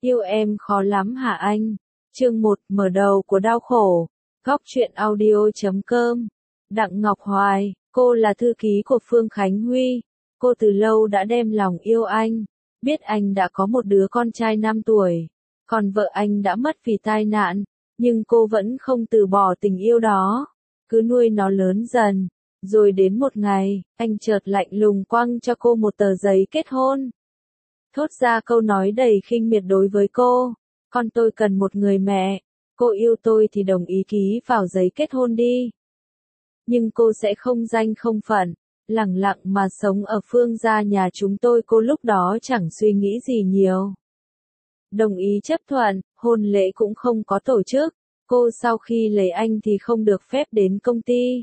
Yêu em khó lắm hả anh? Chương 1, mở đầu của đau khổ. Góc truyện audio.com. Đặng Ngọc Hoài, cô là thư ký của Phương Khánh Huy. Cô từ lâu đã đem lòng yêu anh. Biết anh đã có một đứa con trai 5 tuổi. Còn vợ anh đã mất vì tai nạn. Nhưng cô vẫn không từ bỏ tình yêu đó. Cứ nuôi nó lớn dần. Rồi đến một ngày, anh chợt lạnh lùng quăng cho cô một tờ giấy kết hôn. Thốt ra câu nói đầy khinh miệt đối với cô. Con tôi cần một người mẹ. Cô yêu tôi thì đồng ý ký vào giấy kết hôn đi. Nhưng cô sẽ không danh không phận, lẳng lặng mà sống ở Phương gia nhà chúng tôi. Cô lúc đó chẳng suy nghĩ gì nhiều. Đồng ý chấp thuận, hôn lễ cũng không có tổ chức. Cô sau khi lấy anh thì không được phép đến công ty.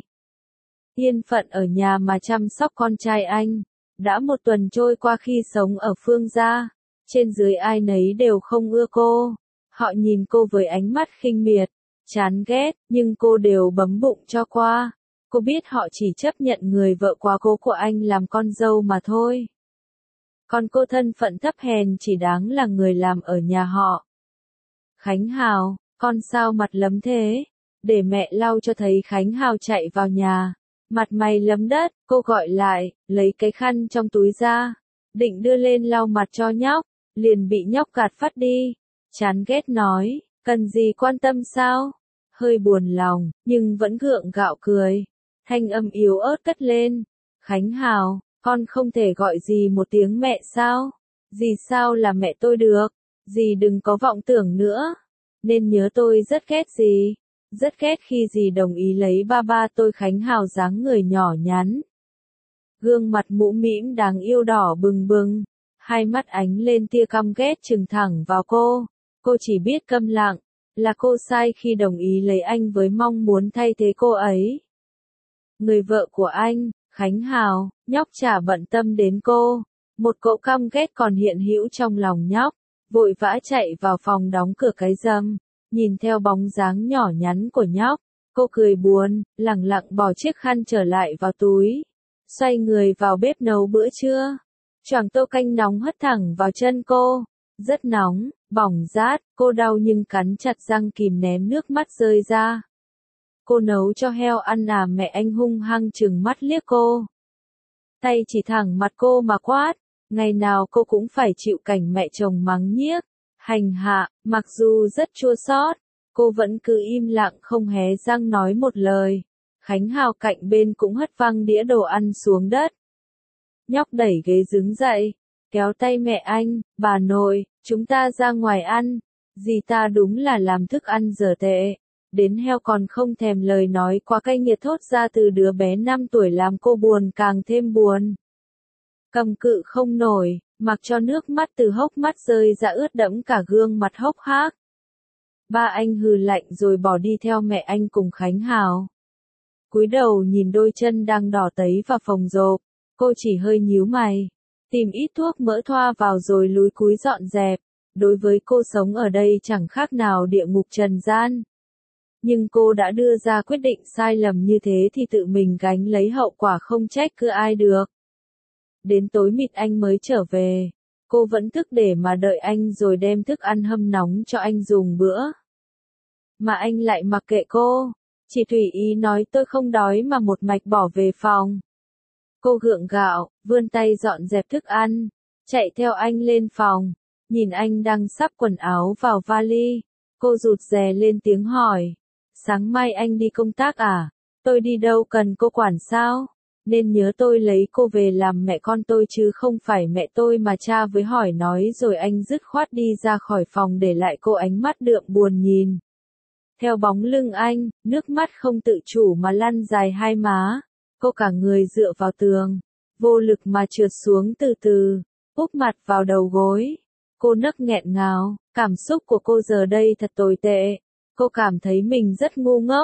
Yên phận ở nhà mà chăm sóc con trai anh. Đã một tuần trôi qua khi sống ở Phương gia, trên dưới ai nấy đều không ưa cô. Họ nhìn cô với ánh mắt khinh miệt, chán ghét, nhưng cô đều bấm bụng cho qua. Cô biết họ chỉ chấp nhận người vợ quá cố của anh làm con dâu mà thôi. Còn cô thân phận thấp hèn chỉ đáng là người làm ở nhà họ. Khánh Hào, con sao mặt lấm thế? Để mẹ lau cho. Thấy Khánh Hào chạy vào nhà. Mặt mày lấm đất, cô gọi lại, lấy cái khăn trong túi ra, định đưa lên lau mặt cho nhóc, liền bị nhóc gạt phắt đi. Chán ghét nói, cần gì quan tâm sao? Hơi buồn lòng, nhưng vẫn gượng gạo cười. Thanh âm yếu ớt cất lên. Khánh Hào, con không thể gọi dì một tiếng mẹ sao? Dì sao là mẹ tôi được? Dì đừng có vọng tưởng nữa. Nên nhớ tôi rất ghét dì. Rất ghét khi dì đồng ý lấy ba tôi. Khánh Hào dáng người nhỏ nhắn. Gương mặt mũm mĩm đáng yêu đỏ bừng bừng. Hai mắt ánh lên tia căm ghét trừng thẳng vào cô. Cô chỉ biết câm lặng. Là cô sai khi đồng ý lấy anh với mong muốn thay thế cô ấy. Người vợ của anh, Khánh Hào, nhóc chả bận tâm đến cô. Một cỗ căm ghét còn hiện hữu trong lòng nhóc. Vội vã chạy vào phòng đóng cửa cái râm. Nhìn theo bóng dáng nhỏ nhắn của nhóc, cô cười buồn, lẳng lặng bỏ chiếc khăn trở lại vào túi. Xoay người vào bếp nấu bữa trưa. Choàng tô canh nóng hất thẳng vào chân cô. Rất nóng, bỏng rát, cô đau nhưng cắn chặt răng kìm nén nước mắt rơi ra. Cô nấu cho heo ăn à? Mẹ anh hung hăng trừng mắt liếc cô. Tay chỉ thẳng mặt cô mà quát. Ngày nào cô cũng phải chịu cảnh mẹ chồng mắng nhiếc, hành hạ, mặc dù rất chua xót, cô vẫn cứ im lặng không hé răng nói một lời. Khánh Hào cạnh bên cũng hất văng đĩa đồ ăn xuống đất. Nhóc đẩy ghế đứng dậy, kéo tay mẹ anh, bà nội, chúng ta ra ngoài ăn. Dì ta đúng là làm thức ăn dở tệ. Đến heo còn không thèm. Lời nói quá cay nghiệt thốt ra từ đứa bé 5 tuổi làm cô buồn càng thêm buồn. Cầm cự không nổi, mặc cho nước mắt từ hốc mắt rơi ra ướt đẫm cả gương mặt hốc hác. Ba anh hừ lạnh rồi bỏ đi theo mẹ anh cùng Khánh Hào. Cúi đầu nhìn đôi chân đang đỏ tấy vào phòng rộp, cô chỉ hơi nhíu mày, tìm ít thuốc mỡ thoa vào rồi lúi cúi dọn dẹp. Đối với cô sống ở đây chẳng khác nào địa ngục trần gian. Nhưng cô đã đưa ra quyết định sai lầm như thế thì tự mình gánh lấy hậu quả, không trách cứ ai được. Đến tối mịt anh mới trở về. Cô vẫn thức để mà đợi anh rồi đem thức ăn hâm nóng cho anh dùng bữa. Mà anh lại mặc kệ cô. Chỉ tùy ý nói tôi không đói mà một mạch bỏ về phòng. Cô gượng gạo, vươn tay dọn dẹp thức ăn. Chạy theo anh lên phòng. Nhìn anh đang sắp quần áo vào vali. Cô rụt rè lên tiếng hỏi. Sáng mai anh đi công tác à? Tôi đi đâu cần cô quản sao? Nên nhớ tôi lấy cô về làm mẹ con tôi chứ không phải mẹ tôi mà. Cha với hỏi nói rồi anh dứt khoát đi ra khỏi phòng để lại cô ánh mắt đượm buồn nhìn. Theo bóng lưng anh, nước mắt không tự chủ mà lăn dài hai má. Cô cả người dựa vào tường, vô lực mà trượt xuống từ từ, úp mặt vào đầu gối. Cô nấc nghẹn ngào, cảm xúc của cô giờ đây thật tồi tệ. Cô cảm thấy mình rất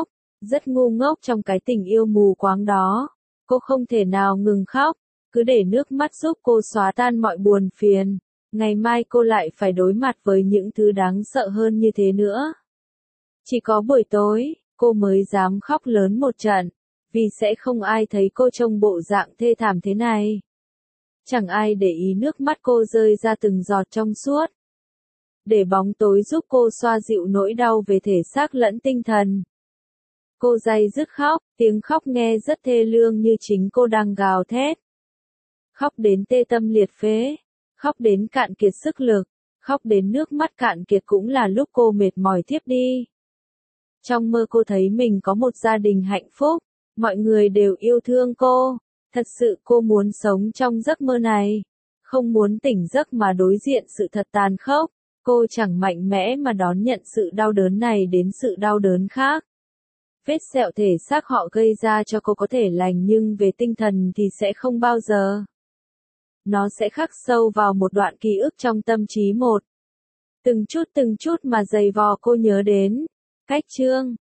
ngu ngốc trong cái tình yêu mù quáng đó. Cô không thể nào ngừng khóc, cứ để nước mắt giúp cô xóa tan mọi buồn phiền. Ngày mai cô lại phải đối mặt với những thứ đáng sợ hơn như thế nữa. Chỉ có buổi tối, cô mới dám khóc lớn một trận, vì sẽ không ai thấy cô trông bộ dạng thê thảm thế này. Chẳng ai để ý nước mắt cô rơi ra từng giọt trong suốt. để bóng tối giúp cô xoa dịu nỗi đau về thể xác lẫn tinh thần. Cô day dứt khóc, tiếng khóc nghe rất thê lương như chính cô đang gào thét. Khóc đến tê tâm liệt phế, khóc đến cạn kiệt sức lực, khóc đến nước mắt cạn kiệt cũng là lúc cô mệt mỏi thiếp đi. Trong mơ cô thấy mình có một gia đình hạnh phúc, mọi người đều yêu thương cô. Thật sự cô muốn sống trong giấc mơ này, không muốn tỉnh giấc mà đối diện sự thật tàn khốc. Cô chẳng mạnh mẽ mà đón nhận sự đau đớn này đến sự đau đớn khác. Vết sẹo thể xác họ gây ra cho cô có thể lành nhưng về tinh thần thì sẽ không bao giờ. Nó sẽ khắc sâu vào một đoạn ký ức trong tâm trí một. Từng chút mà dày vò cô nhớ đến. Cách chương